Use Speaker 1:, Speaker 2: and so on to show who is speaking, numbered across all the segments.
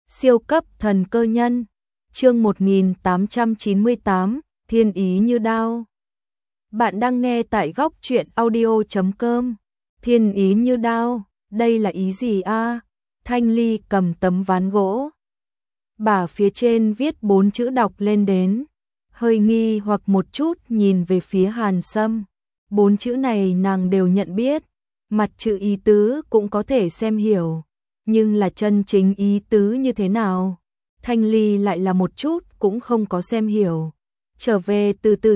Speaker 1: Siêu cấp thần cơ nhân. Chương 1898, thiên ý như đao. Bạn đang nghe tại góc truyện audio.com. Thiên ý như đao, đây là ý gì a? Thanh Ly cầm tấm ván gỗ, bả phía trên viết 4 chữ đọc lên đến, hơi nghi hoặc một chút nhìn về phía Hàn Sâm. 4 chữ này nàng đều nhận biết, mặt chữ ý tứ cũng có thể xem hiểu, nhưng là chân chính ý tứ như thế nào, Thanh Ly lại là một chút cũng không có xem hiểu. Trở về từ từ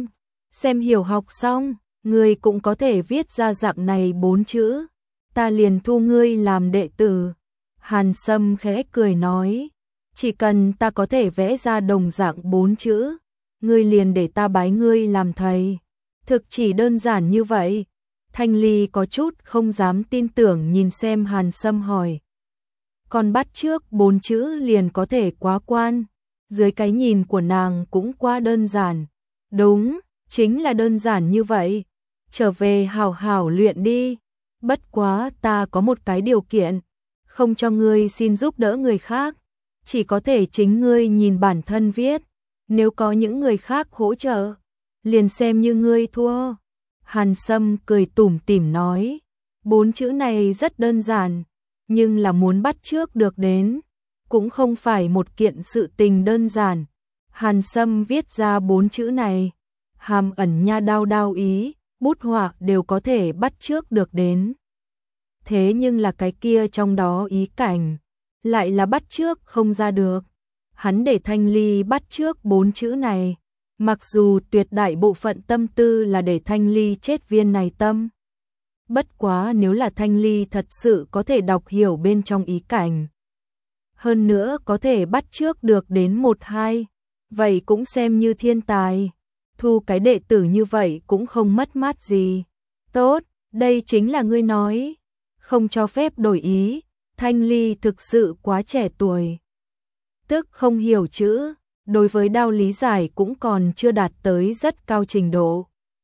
Speaker 1: xem hiểu học xong, ngươi cũng có thể viết ra dạng này 4 chữ, ta liền thu ngươi làm đệ tử. Hàn Sâm khẽ cười nói, chỉ cần ta có thể vẽ ra đồng dạng 4 chữ, ngươi liền để ta bái ngươi làm thầy. Thực chỉ đơn giản như vậy. Thanh Ly có chút không dám tin tưởng nhìn xem Hàn Sâm hỏi, còn bắt trước 4 chữ liền có thể quá quan? Dưới cái nhìn của nàng cũng quá đơn giản. Đúng, chính là đơn giản như vậy. Trở về hảo hảo luyện đi. Bất quá ta có một cái điều kiện, không cho ngươi xin giúp đỡ người khác, chỉ có thể chính ngươi nhìn bản thân viết. Nếu có những người khác hỗ trợ, liền xem như ngươi thua. Hàn Sâm cười tủm tỉm nói, 4 chữ này rất đơn giản, nhưng là muốn bắt chước được đến, cũng không phải một kiện sự tình đơn giản. Hàn Sâm viết ra 4 chữ này, hàm ẩn nha đao đao ý, bút họa đều có thể bắt chước được đến. Thế nhưng là cái kia trong đó ý cảnh, lại là bắt chước không ra được. Hắn để Thanh Ly bắt chước 4 chữ này, mặc dù tuyệt đại bộ phận tâm tư là để Thanh Ly chết viên này tâm. Bất quá nếu là Thanh Ly thật sự có thể đọc hiểu bên trong ý cảnh, hơn nữa có thể bắt chước được đến 1-2, vậy cũng xem như thiên tài. Thu cái đệ tử như vậy cũng không mất mát gì. Tốt, đây chính là ngươi nói, không cho phép đổi ý. Thanh Ly thực sự quá trẻ tuổi, tức không hiểu chữ, đối với đao lý giải cũng còn chưa đạt tới rất cao trình độ.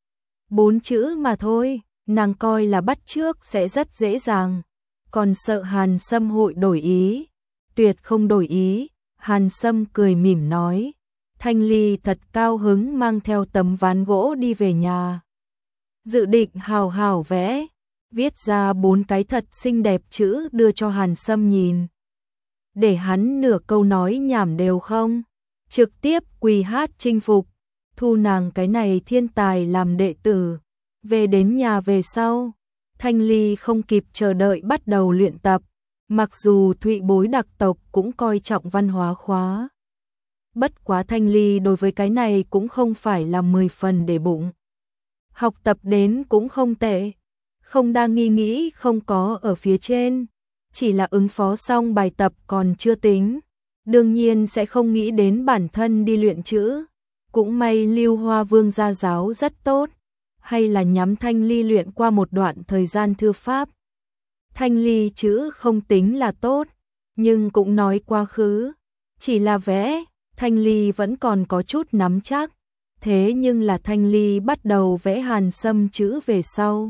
Speaker 1: 4 chữ mà thôi, nàng coi là bắt chước sẽ rất dễ dàng, còn sợ Hàn Sâm hội đổi ý. Tuyệt không đổi ý. Hàn Sâm cười mỉm nói. Thanh Ly thật cao hứng mang theo tấm ván gỗ đi về nhà, dự định hào hào vẽ, viết ra 4 cái thật xinh đẹp chữ đưa cho Hàn Sâm nhìn, để hắn nửa câu nói nhảm đều không, trực tiếp quỳ hát chinh phục, thu nàng cái này thiên tài làm đệ tử. Về đến nhà về sau, Thanh Ly không kịp chờ đợi bắt đầu luyện tập, mặc dù Thụy Bối đặc tộc cũng coi trọng văn hóa khóa. Bất quá Thanh Ly đối với cái này cũng không phải là 10 phần để bụng. Học tập đến cũng không tệ, không đang nghĩ không có ở phía trên, chỉ là ứng phó xong bài tập còn chưa tính, đương nhiên sẽ không nghĩ đến bản thân đi luyện chữ. Cũng may Lưu Hoa Vương gia giáo rất tốt, hay là nhắm Thanh Ly luyện qua một đoạn thời gian thư pháp. Thanh Ly chữ không tính là tốt, nhưng cũng nói quá khứ, chỉ là vẽ, Thanh Ly vẫn còn có chút nắm chắc. Thế nhưng là Thanh Ly bắt đầu vẽ Hàn Sâm chữ về sau,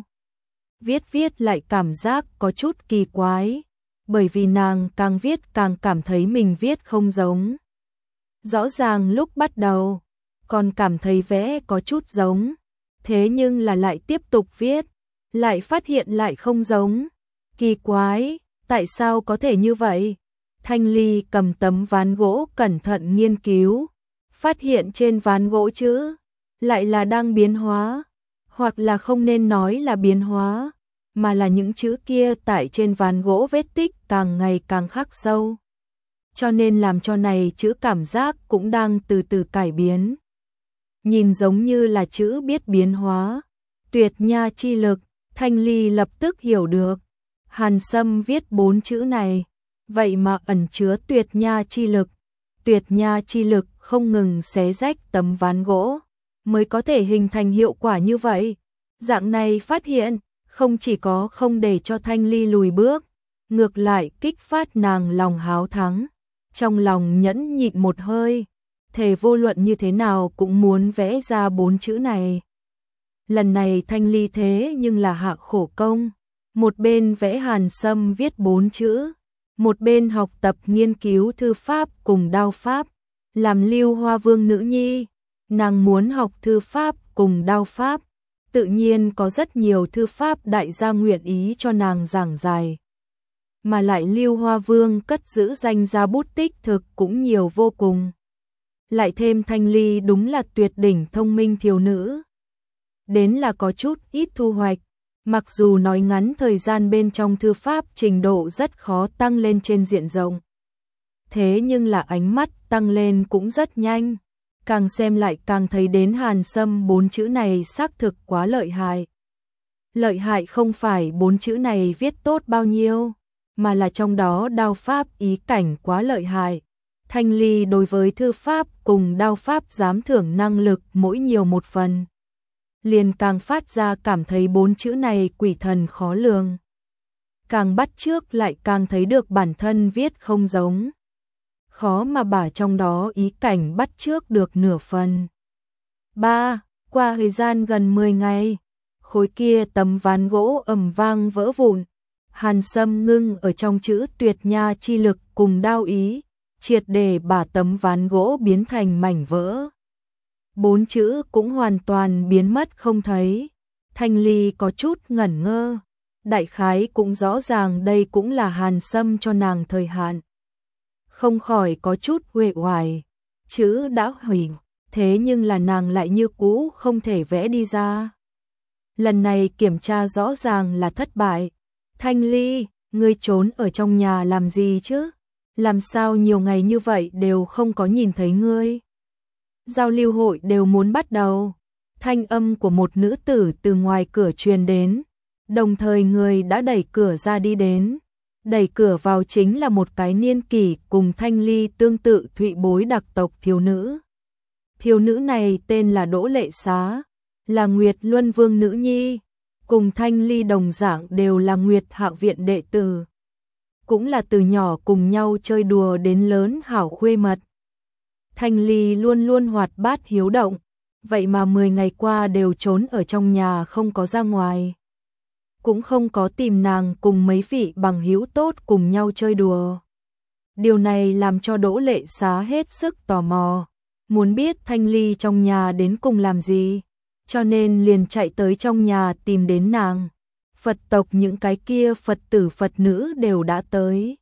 Speaker 1: viết lại cảm giác có chút kỳ quái, bởi vì nàng càng viết càng cảm thấy mình viết không giống. Rõ ràng lúc bắt đầu còn cảm thấy vẽ có chút giống, thế nhưng là lại tiếp tục viết, lại phát hiện lại không giống. Kỳ quái, tại sao có thể như vậy? Thanh Ly cầm tấm ván gỗ cẩn thận nghiên cứu, phát hiện trên ván gỗ chữ lại là đang biến hóa, hoặc là không nên nói là biến hóa, mà là những chữ kia tại trên ván gỗ vết tích càng ngày càng khắc sâu, cho nên làm cho này chữ cảm giác cũng đang từ từ cải biến. Nhìn giống như là chữ biết biến hóa. Tuyệt nha chi lực, Thanh Ly lập tức hiểu được. Hàn Sâm viết 4 chữ này, vậy mà ẩn chứa tuyệt nha chi lực. Tuyệt nha chi lực không ngừng xé rách tấm ván gỗ, mới có thể hình thành hiệu quả như vậy. Dạng này phát hiện, không chỉ có không để cho Thanh Ly lùi bước, ngược lại kích phát nàng lòng háo thắng. Trong lòng nhẫn nhịn một hơi, thề vô luận như thế nào cũng muốn vẽ ra 4 chữ này. Lần này Thanh Ly thế nhưng là hạ khổ công, một bên vẽ Hàn Sâm viết 4 chữ, một bên học tập nghiên cứu thư pháp cùng đao pháp. Làm Lưu Hoa Vương nữ nhi, nàng muốn học thư pháp cùng đao pháp, tự nhiên có rất nhiều thư pháp đại gia nguyện ý cho nàng giảng giải. Mà lại Lưu Hoa Vương cất giữ danh gia bút tích thực cũng nhiều vô cùng. Lại thêm Thanh Ly đúng là tuyệt đỉnh thông minh thiếu nữ. Đến là có chút ít thu hoạch, mặc dù nói ngắn thời gian bên trong thư pháp trình độ rất khó tăng lên trên diện rộng. Thế nhưng là ánh mắt tăng lên cũng rất nhanh, càng xem lại càng thấy đến Hàn Sâm 4 chữ này xác thực quá lợi hại. Lợi hại không phải 4 chữ này viết tốt bao nhiêu, mà là trong đó đao pháp ý cảnh quá lợi hại. Thanh Ly đối với thư pháp cùng đao pháp dám thưởng năng lực mỗi nhiều một phần. Liền càng phát ra cảm thấy 4 chữ này quỷ thần khó lường. Càng bắt chước lại càng thấy được bản thân viết không giống. Khó mà bả trong đó ý cảnh bắt chước được nửa phần. 3. Qua thời gian gần 10 ngày, khối kia tấm ván gỗ ầm vang vỡ vụn. Hàn Sâm ngưng ở trong chữ tuyệt nha chi lực cùng đao ý, triệt để bả tấm ván gỗ biến thành mảnh vỡ. 4 chữ cũng hoàn toàn biến mất không thấy. Thanh Ly có chút ngẩn ngơ, đại khái cũng rõ ràng đây cũng là Hàn Sâm cho nàng thời hạn. Không khỏi có chút uể oải, chữ đã hủy, thế nhưng là nàng lại như cũ không thể vẽ đi ra. Lần này kiểm tra rõ ràng là thất bại. Thanh Ly, ngươi trốn ở trong nhà làm gì chứ? Làm sao nhiều ngày như vậy đều không có nhìn thấy ngươi? Giao lưu hội đều muốn bắt đầu. Thanh âm của một nữ tử từ ngoài cửa truyền đến, đồng thời người đã đẩy cửa ra đi đến. Đẩy cửa vào chính là một cái niên kỷ cùng Thanh Ly tương tự thụy bối đặc tộc thiếu nữ. Thiếu nữ này tên là Đỗ Lệ Xá, là Nguyệt Luân Vương nữ nhi, cùng Thanh Ly đồng dạng đều là Nguyệt Hạo viện đệ tử. Cũng là từ nhỏ cùng nhau chơi đùa đến lớn hảo khuê mật. Thanh Ly luôn luôn hoạt bát hiếu động, vậy mà 10 ngày qua đều trốn ở trong nhà không có ra ngoài. Cũng không có tìm nàng cùng mấy vị bằng hữu tốt cùng nhau chơi đùa. Điều này làm cho Đỗ Lệ Xá hết sức tò mò, muốn biết Thanh Ly trong nhà đến cùng làm gì, cho nên liền chạy tới trong nhà tìm đến nàng. Phật tộc những cái kia Phật tử Phật nữ đều đã tới.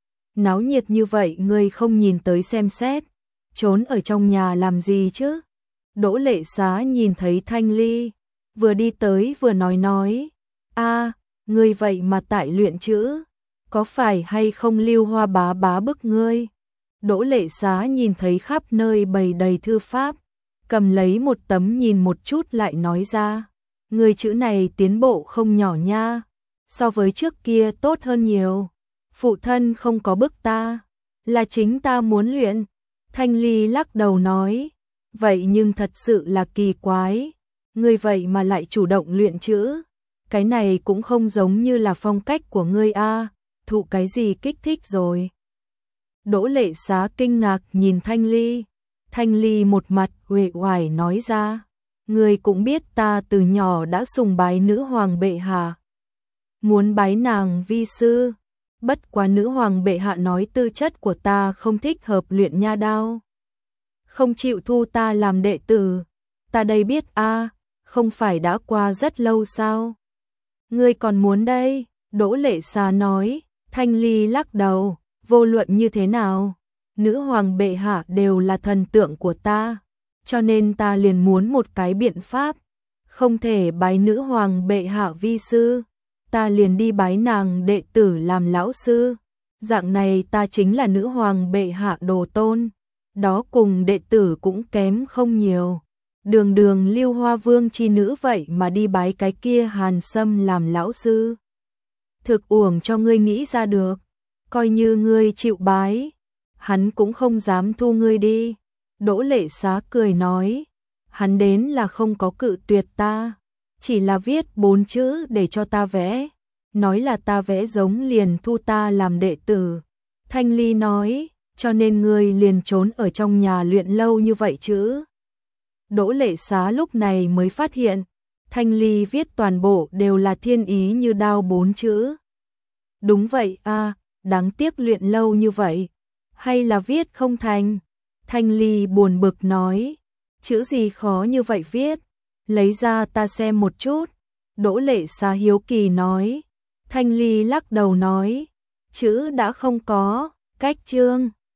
Speaker 1: Náo nhiệt như vậy ngươi không nhìn tới xem xét, trốn ở trong nhà làm gì chứ? Đỗ Lệ Xá nhìn thấy Thanh Ly, vừa đi tới vừa nói, a, ngươi vậy mà tại luyện chữ, có phải hay không Lưu Hoa bá bá bức ngươi? Đỗ Lệ Xá nhìn thấy khắp nơi bày đầy thư pháp, cầm lấy một tấm nhìn một chút lại nói ra, người chữ này tiến bộ không nhỏ nha, so với trước kia tốt hơn nhiều. Phụ thân không có bức ta, là chính ta muốn luyện. Thanh Ly lắc đầu nói, vậy nhưng thật sự là kỳ quái, ngươi vậy mà lại chủ động luyện chữ, cái này cũng không giống như là phong cách của ngươi a, thụ cái gì kích thích rồi. Đỗ Lệ Xá kinh ngạc nhìn Thanh Ly, Thanh Ly một mặt uể oải nói ra, ngươi cũng biết ta từ nhỏ đã sùng bái nữ hoàng bệ hạ, muốn bái nàng vi sư. Bất quá nữ hoàng bệ hạ nói tư chất của ta không thích hợp luyện nha đao, không chịu thu ta làm đệ tử. Ta đây biết a, không phải đã qua rất lâu sao? Ngươi còn muốn đây? Đỗ Lệ Xá nói. Thanh Ly lắc đầu, vô luận như thế nào, nữ hoàng bệ hạ đều là thần tượng của ta, cho nên ta liền muốn một cái biện pháp, không thể bái nữ hoàng bệ hạ vi sư, ta liền đi bái nàng đệ tử làm lão sư. Dạng này ta chính là nữ hoàng bệ hạ đồ tôn, đó cùng đệ tử cũng kém không nhiều. Đường đường Lưu Hoa Vương chi nữ vậy mà đi bái cái kia Hàn Sâm làm lão sư. Thực uổng cho ngươi nghĩ ra được, coi như ngươi chịu bái, hắn cũng không dám thu ngươi đi. Đỗ Lệ Xá cười nói, hắn đến là không có cự tuyệt ta, chỉ là viết 4 chữ để cho ta vẽ, nói là ta vẽ giống liền thu ta làm đệ tử. Thanh Ly nói, cho nên ngươi liền trốn ở trong nhà luyện lâu như vậy chứ. Đỗ Lệ Xá lúc này mới phát hiện, Thanh Ly viết toàn bộ đều là thiên ý như đao 4 chữ. Đúng vậy a, đáng tiếc luyện lâu như vậy, hay là viết không thành. Thanh Ly buồn bực nói, chữ gì khó như vậy viết, lấy ra ta xem một chút. Đỗ Lệ Xá hiếu kỳ nói. Thanh Ly lắc đầu nói, chữ đã không có, cách chương.